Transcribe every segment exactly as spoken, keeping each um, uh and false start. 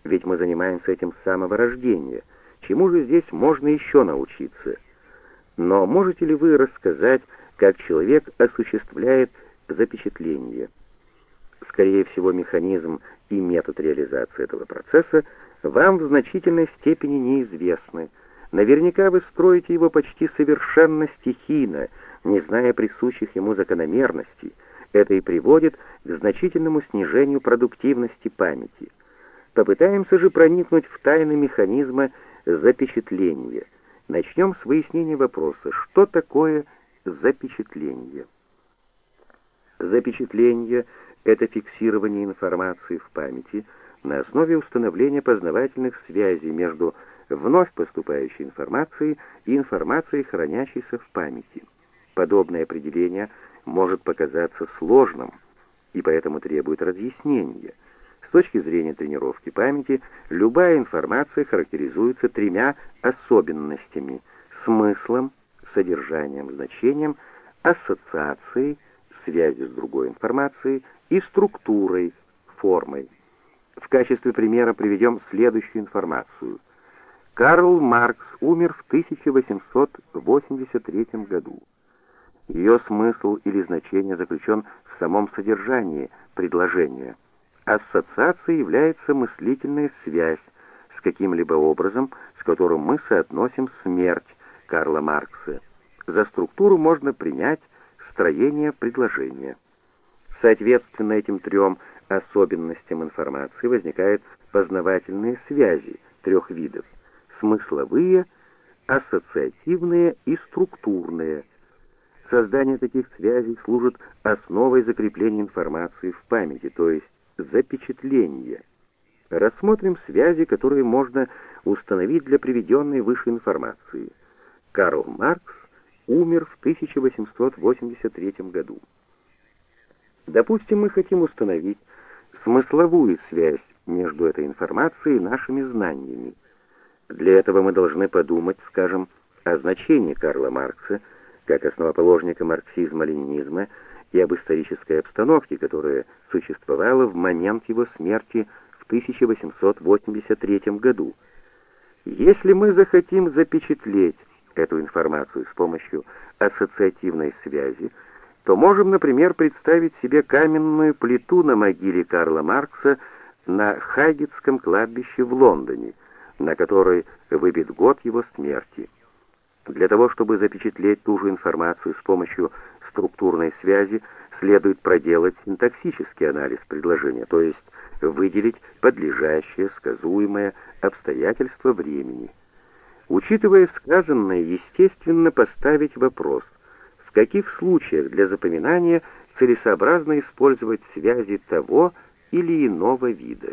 ведь мы занимаемся этим с самого рождения. Чему же здесь можно еще научиться? Но можете ли вы рассказать, как человек осуществляет запечатление? Скорее всего, механизм и метод реализации этого процесса вам в значительной степени неизвестны. Наверняка вы строите его почти совершенно стихийно, не зная присущих ему закономерностей. Это и приводит к значительному снижению продуктивности памяти. Попытаемся же проникнуть в тайны механизма запечатления. Начнем с выяснения вопроса, что такое запечатление. Запечатление — это фиксирование информации в памяти на основе установления познавательных связей между вновь поступающей информацией и информацией, хранящейся в памяти. Подобное определение может показаться сложным и поэтому требует разъяснения. С точки зрения тренировки памяти, любая информация характеризуется тремя особенностями: смыслом, содержанием, значением, ассоциацией, связью с другой информацией и структурой, формой. В качестве примера приведем следующую информацию. Карл Маркс умер в тысяча восемьсот восемьдесят третьем году. Ее смысл или значение заключен в самом содержании предложения. Ассоциацией является мыслительная связь с каким-либо образом, с которым мы соотносим смерть Карла Маркса. За структуру можно принять строение предложения. Соответственно этим трем особенностям информации возникают познавательные связи трех видов: смысловые, ассоциативные и структурные. Создание таких связей служит основой закрепления информации в памяти, то есть запечатления. Рассмотрим связи, которые можно установить для приведенной выше информации. Карл Маркс умер в тысяча восемьсот восемьдесят третьем году. Допустим, мы хотим установить смысловую связь между этой информацией и нашими знаниями. Для этого мы должны подумать, скажем, о значении Карла Маркса как основоположника марксизма-ленинизма и об исторической обстановке, которая существовала в момент его смерти в тысяча восемьсот восемьдесят третьем году. Если мы захотим запечатлеть эту информацию с помощью ассоциативной связи, то можем, например, представить себе каменную плиту на могиле Карла Маркса на Хайгетском кладбище в Лондоне, на которой выбит год его смерти. Для того, чтобы запечатлеть ту же информацию с помощью структурной связи, следует проделать синтаксический анализ предложения, то есть выделить подлежащее, сказуемое обстоятельство времени. Учитывая сказанное, естественно поставить вопрос, в каких случаях для запоминания целесообразно использовать связи того или иного вида.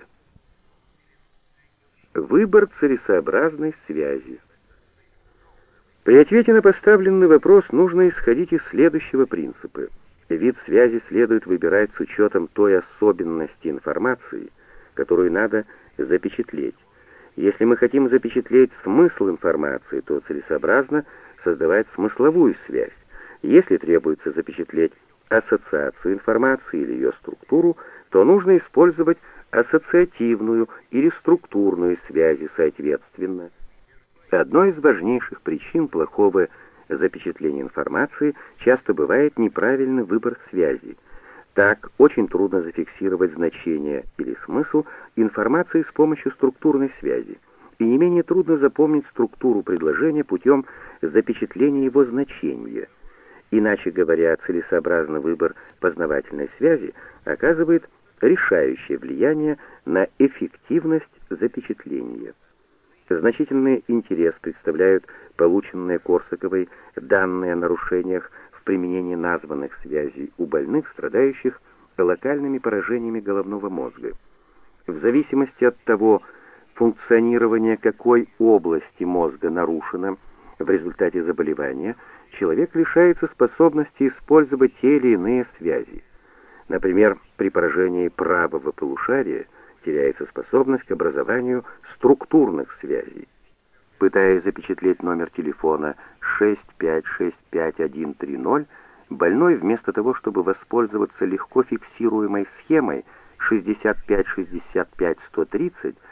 Выбор целесообразной связи. При ответе на поставленный вопрос нужно исходить из следующего принципа. Вид связи следует выбирать с учетом той особенности информации, которую надо запечатлеть. Если мы хотим запечатлеть смысл информации, то целесообразно создавать смысловую связь. Если требуется запечатлеть ассоциацию информации или ее структуру, то нужно использовать ассоциативную или структурную связи соответственно. Одной из важнейших причин плохого запечатления информации часто бывает неправильный выбор связи. Так, очень трудно зафиксировать значение или смысл информации с помощью структурной связи, и не менее трудно запомнить структуру предложения путем запечатления его значения. Иначе говоря, целесообразный выбор познавательной связи оказывает решающее влияние на эффективность запечатления. Значительный интерес представляют полученные Корсаковой данные о нарушениях в применении названных связей у больных, страдающих локальными поражениями головного мозга. В зависимости от того, функционирование какой области мозга нарушено в результате заболевания, человек лишается способности использовать те или иные связи. Например, при поражении правого полушария теряется способность к образованию структурных связей. Пытаясь запечатлеть номер телефона шесть пять шесть пять один три ноль, больной вместо того, чтобы воспользоваться легко фиксируемой схемой шестьдесят пять шестьдесят пять сто тридцать,